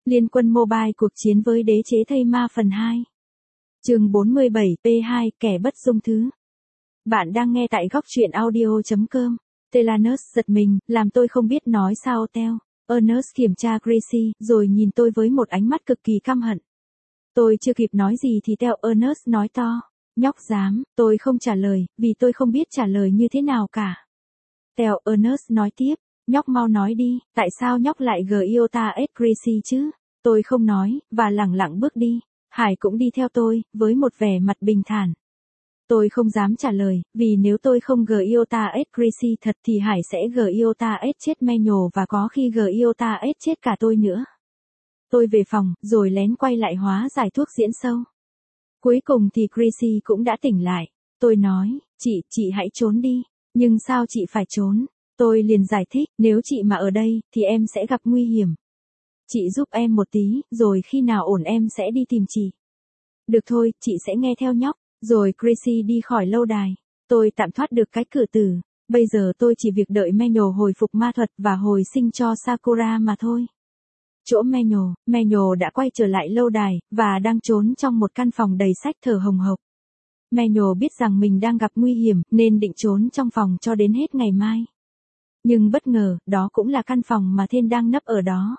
Liên quân mobile cuộc chiến với đế chế thây ma phần 2. Chương 47 P2 kẻ bất dung thứ. Bạn đang nghe tại góc truyện audio.com. Telanus giật mình, làm tôi không biết nói sao Theo. Ernest kiểm tra Gracie, rồi nhìn tôi với một ánh mắt cực kỳ căm hận. Tôi chưa kịp nói gì thì Theo Ernest nói to. Nhóc dám, tôi không trả lời, vì tôi không biết trả lời như thế nào cả. Theo Ernest nói tiếp, nhóc mau nói đi, tại sao nhóc lại Giota S. Gracie chứ? Tôi không nói, và lẳng lặng bước đi. Hải cũng đi theo tôi, với một vẻ mặt bình thản. Tôi không dám trả lời, vì nếu tôi không Giota S. Gracie thật thì Hải sẽ Giota S. chết Manuel và có khi Giota S. chết cả tôi nữa. Tôi về phòng, rồi lén quay lại hóa giải thuốc diễn sâu. Cuối cùng thì Gracie cũng đã tỉnh lại. Tôi nói, chị hãy trốn đi. Nhưng sao chị phải trốn? Tôi liền giải thích, nếu chị mà ở đây, thì em sẽ gặp nguy hiểm. Chị giúp em một tí, rồi khi nào ổn em sẽ đi tìm chị. Được thôi, chị sẽ nghe theo nhóc. Rồi Gracie đi khỏi lâu đài. Tôi tạm thoát được cái cửa tử. Bây giờ tôi chỉ việc đợi Manuel hồi phục ma thuật và hồi sinh cho Sakura mà thôi. Chỗ Manuel đã quay trở lại lâu đài, và đang trốn trong một căn phòng đầy sách thở hồng hộc. Manuel biết rằng mình đang gặp nguy hiểm, nên định trốn trong phòng cho đến hết ngày mai. Nhưng bất ngờ, đó cũng là căn phòng mà Then đang nấp ở đó.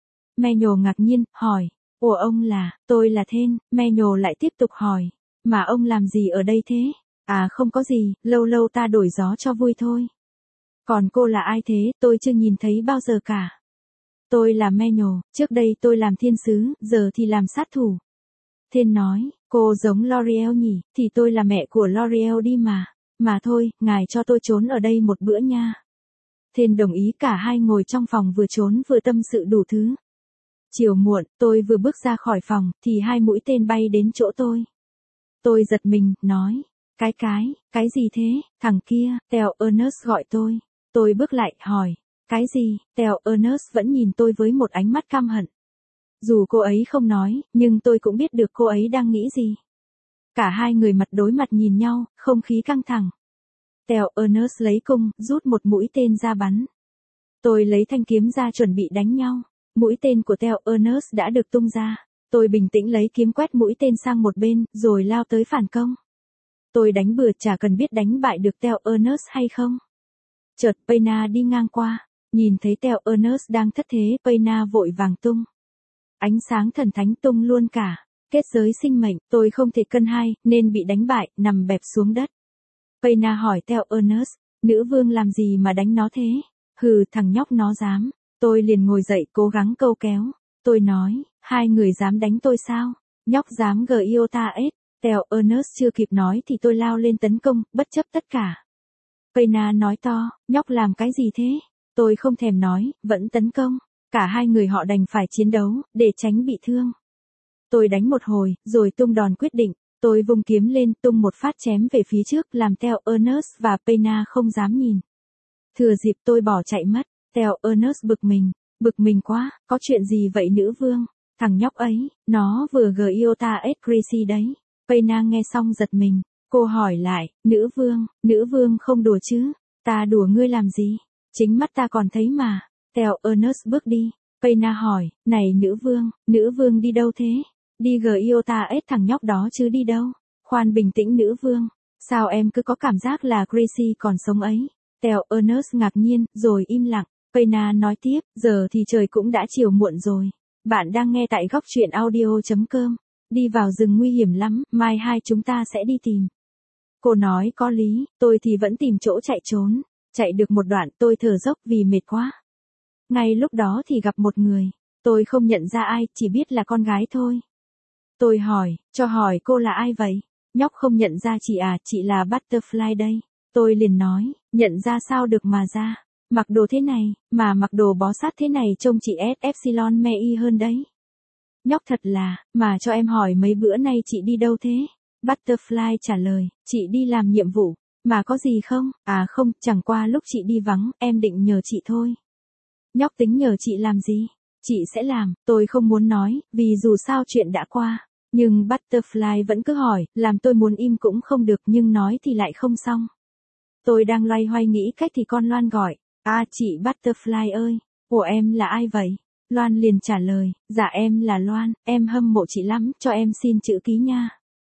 Manuel ngạc nhiên, hỏi, ủa ông là, tôi là Then. Manuel lại tiếp tục hỏi, mà ông làm gì ở đây thế? À không có gì, lâu lâu ta đổi gió cho vui thôi. Còn cô là ai thế, tôi chưa nhìn thấy bao giờ cả. Tôi là Manuel, trước đây tôi làm thiên sứ, giờ thì làm sát thủ. Then nói, cô giống L'Oreal nhỉ, thì tôi là mẹ của L'Oreal đi mà. Mà thôi, ngài cho tôi trốn ở đây một bữa nha. Then đồng ý, cả hai ngồi trong phòng vừa trốn vừa tâm sự đủ thứ. Chiều muộn, tôi vừa bước ra khỏi phòng, thì hai mũi tên bay đến chỗ tôi. Tôi giật mình, nói, cái gì thế, thằng kia, Theo Ernest gọi tôi. Tôi bước lại, hỏi, cái gì, Theo Ernest vẫn nhìn tôi với một ánh mắt căm hận. Dù cô ấy không nói, nhưng tôi cũng biết được cô ấy đang nghĩ gì. Cả hai người mặt đối mặt nhìn nhau, không khí căng thẳng. Theo Ernest lấy cung, rút một mũi tên ra bắn. Tôi lấy thanh kiếm ra chuẩn bị đánh nhau. Mũi tên của Theo Ernest đã được tung ra. Tôi bình tĩnh lấy kiếm quét mũi tên sang một bên, rồi lao tới phản công. Tôi đánh bừa, chả cần biết đánh bại được Theo Ernest hay không. Chợt Payna đi ngang qua. Nhìn thấy Theo Ernest đang thất thế, Payna vội vàng tung. Ánh sáng thần thánh tung luôn cả. Kết giới sinh mệnh, tôi không thể cân hai, nên bị đánh bại, nằm bẹp xuống đất. Payna hỏi Theo Ernest, nữ vương làm gì mà đánh nó thế? Hừ, thằng nhóc nó dám. Tôi liền ngồi dậy cố gắng câu kéo. Tôi nói, hai người dám đánh tôi sao? Nhóc dám Giota S. Theo Ernest chưa kịp nói thì tôi lao lên tấn công, bất chấp tất cả. Payna nói to, nhóc làm cái gì thế? Tôi không thèm nói, vẫn tấn công. Cả hai người họ đành phải chiến đấu, để tránh bị thương. Tôi đánh một hồi, rồi tung đòn quyết định. Tôi vung kiếm lên, tung một phát chém về phía trước, làm Theo Ernest và Payna không dám nhìn. Thừa dịp tôi bỏ chạy mất. Theo Ernest bực mình quá, có chuyện gì vậy nữ vương? Thằng nhóc ấy, nó vừa Giota S. Gracie đấy. Payna nghe xong giật mình. Cô hỏi lại, nữ vương không đùa chứ? Ta đùa ngươi làm gì? Chính mắt ta còn thấy mà. Theo Ernest bước đi. Payna hỏi, này nữ vương đi đâu thế? Đi Giota S thằng nhóc đó chứ đi đâu? Khoan bình tĩnh nữ vương. Sao em cứ có cảm giác là Gracie còn sống ấy? Theo Ernest ngạc nhiên, rồi im lặng. Payna nói tiếp, giờ thì trời cũng đã chiều muộn rồi. Bạn đang nghe tại góc truyện audio.com. Đi vào rừng nguy hiểm lắm, mai hai chúng ta sẽ đi tìm. Cô nói có lý, tôi thì vẫn tìm chỗ chạy trốn. Chạy được một đoạn tôi thở dốc vì mệt quá. Ngay lúc đó thì gặp một người. Tôi không nhận ra ai, chỉ biết là con gái thôi. Tôi hỏi cô là ai vậy? Nhóc không nhận ra chị à, chị là Butterfly đây. Tôi liền nói, nhận ra sao được mà ra. Mặc đồ thế này, mà mặc đồ bó sát thế này trông chị S. Epsilon Mei hơn đấy. Nhóc thật là, mà cho em hỏi mấy bữa nay chị đi đâu thế? Butterfly trả lời, chị đi làm nhiệm vụ. Mà có gì không? À không, chẳng qua lúc chị đi vắng, em định nhờ chị thôi. Nhóc tính nhờ chị làm gì? Chị sẽ làm, tôi không muốn nói, vì dù sao chuyện đã qua. Nhưng Butterfly vẫn cứ hỏi, làm tôi muốn im cũng không được nhưng nói thì lại không xong. Tôi đang loay hoay nghĩ cách thì con Loan gọi. À chị Butterfly ơi, ủa em là ai vậy? Loan liền trả lời, dạ em là Loan, em hâm mộ chị lắm, cho em xin chữ ký nha.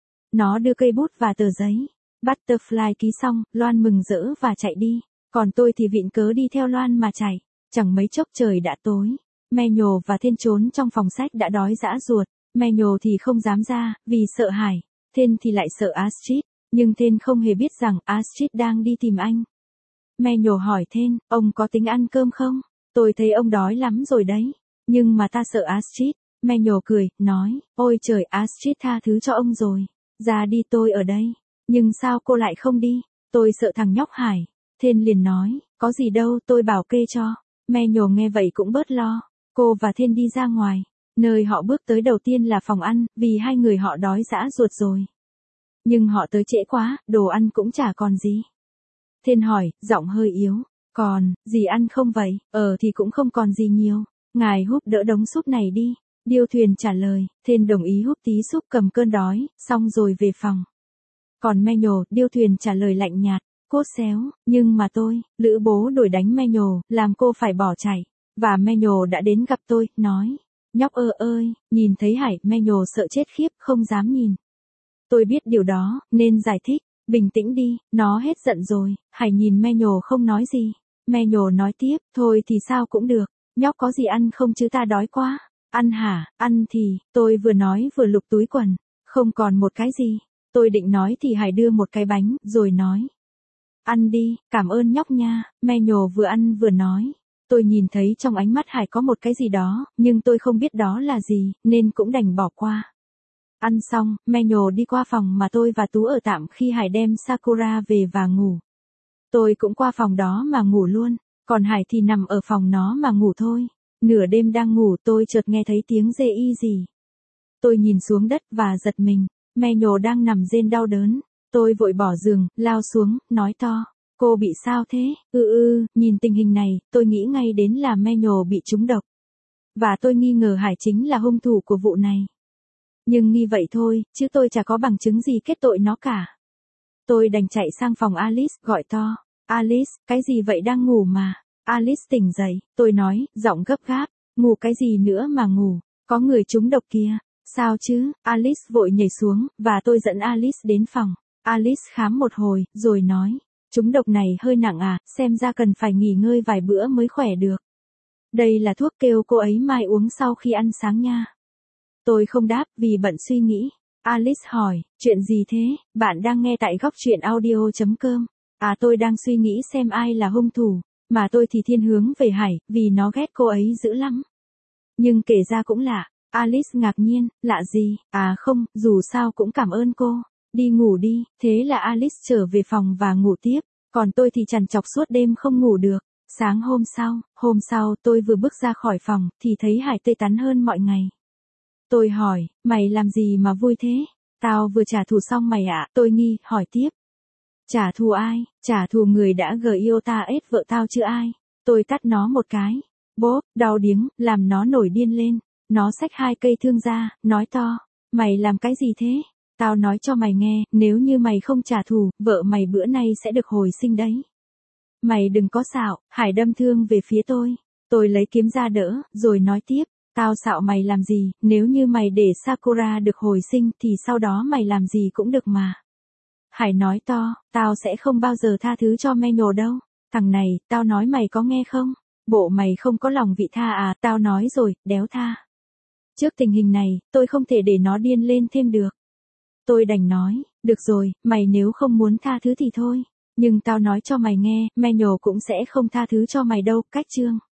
Nó đưa cây bút và tờ giấy. Butterfly ký xong, Loan mừng rỡ và chạy đi. Còn tôi thì vịn cớ đi theo Loan mà chạy. Chẳng mấy chốc trời đã tối. Manuel và Thiên trốn trong phòng sách đã đói dã ruột. Manuel thì không dám ra, vì sợ hãi. Thiên thì lại sợ Astrid. Nhưng Thiên không hề biết rằng Astrid đang đi tìm anh. Manuel hỏi Thiên, ông có tính ăn cơm không? Tôi thấy ông đói lắm rồi đấy. Nhưng mà ta sợ Astrid. Manuel cười, nói, ôi trời, Astrid tha thứ cho ông rồi. Ra đi, tôi ở đây. Nhưng sao cô lại không đi? Tôi sợ thằng nhóc Hải. Thiên liền nói, có gì đâu, tôi bảo kê cho. Manuel nghe vậy cũng bớt lo. Cô và Thiên đi ra ngoài. Nơi họ bước tới đầu tiên là phòng ăn, vì hai người họ đói dã ruột rồi. Nhưng họ tới trễ quá, đồ ăn cũng chả còn gì. Thiên hỏi, giọng hơi yếu, còn, gì ăn không vậy? Thì cũng không còn gì nhiều. Ngài húp đỡ đống súp này đi. Điêu Thuyền trả lời, Thiên đồng ý húp tí súp cầm cơn đói, xong rồi về phòng. Còn Manuel, Điêu Thuyền trả lời lạnh nhạt, cốt xéo, nhưng mà tôi, Lữ bố đuổi đánh Manuel, làm cô phải bỏ chạy. Và Manuel đã đến gặp tôi, nói, nhóc ơi, nhìn thấy Hải, Manuel sợ chết khiếp, không dám nhìn. Tôi biết điều đó, nên giải thích, bình tĩnh đi, nó hết giận rồi. Hải nhìn Manuel không nói gì. Manuel nói tiếp, thôi thì sao cũng được, nhóc có gì ăn không chứ, ta đói quá. Ăn hả? Ăn thì, tôi vừa nói vừa lục túi quần, không còn một cái gì. Tôi định nói thì Hải đưa một cái bánh, rồi nói, ăn đi, cảm ơn nhóc nha. Manuel vừa ăn vừa nói. Tôi nhìn thấy trong ánh mắt Hải có một cái gì đó, nhưng tôi không biết đó là gì, nên cũng đành bỏ qua. Ăn xong, Manuel đi qua phòng mà tôi và Tú ở tạm khi Hải đem Sakura về và ngủ. Tôi cũng qua phòng đó mà ngủ luôn, còn Hải thì nằm ở phòng nó mà ngủ thôi. Nửa đêm đang ngủ tôi chợt nghe thấy tiếng rê y gì. Tôi nhìn xuống đất và giật mình, Manuel đang nằm rên đau đớn. Tôi vội bỏ giường, lao xuống, nói to, cô bị sao thế? Nhìn tình hình này, tôi nghĩ ngay đến là Manuel bị trúng độc. Và tôi nghi ngờ Hải chính là hung thủ của vụ này. Nhưng nghi vậy thôi, chứ tôi chả có bằng chứng gì kết tội nó cả. Tôi đành chạy sang phòng Alice, gọi to, Alice, cái gì vậy, đang ngủ mà? Alice tỉnh dậy, tôi nói, giọng gấp gáp, ngủ cái gì nữa mà ngủ, có người trúng độc kìa. Sao chứ? Alice vội nhảy xuống, và tôi dẫn Alice đến phòng. Alice khám một hồi, rồi nói, trúng độc này hơi nặng à, xem ra cần phải nghỉ ngơi vài bữa mới khỏe được. Đây là thuốc, kêu cô ấy mai uống sau khi ăn sáng nha. Tôi không đáp vì bận suy nghĩ. Alice hỏi, chuyện gì thế? Bạn đang nghe tại góc truyện audio.com. Tôi đang suy nghĩ xem ai là hung thủ, mà tôi thì thiên hướng về Hải, vì nó ghét cô ấy dữ lắm. Nhưng kể ra cũng lạ. Alice ngạc nhiên, lạ gì? Không, dù sao cũng cảm ơn cô. Đi ngủ đi. Thế là Alice trở về phòng và ngủ tiếp, còn tôi thì trằn trọc suốt đêm không ngủ được. Sáng hôm sau tôi vừa bước ra khỏi phòng, thì thấy Hải tươi tắn hơn mọi ngày. Tôi hỏi, mày làm gì mà vui thế? Tao vừa trả thù xong mày ạ. Tôi nghi, hỏi tiếp. Trả thù ai? Trả thù người đã yêu ta ết vợ tao chứ ai. Tôi tát nó một cái. Bốp, đau điếng, làm nó nổi điên lên. Nó xách 2 cây thương ra, nói to. Mày làm cái gì thế? Tao nói cho mày nghe, nếu như mày không trả thù, vợ mày bữa nay sẽ được hồi sinh đấy. Mày đừng có xạo. Hải đâm thương về phía tôi. Tôi lấy kiếm ra đỡ, rồi nói tiếp. Tao xạo mày làm gì, nếu như mày để Sakura được hồi sinh thì sau đó mày làm gì cũng được mà. Hải nói to, tao sẽ không bao giờ tha thứ cho Manuel đâu. Thằng này, tao nói mày có nghe không? Bộ mày không có lòng vị tha à? Tao nói rồi, đéo tha. Trước tình hình này, tôi không thể để nó điên lên thêm được. Tôi đành nói, được rồi, mày nếu không muốn tha thứ thì thôi. Nhưng tao nói cho mày nghe, Manuel cũng sẽ không tha thứ cho mày đâu. Cách chương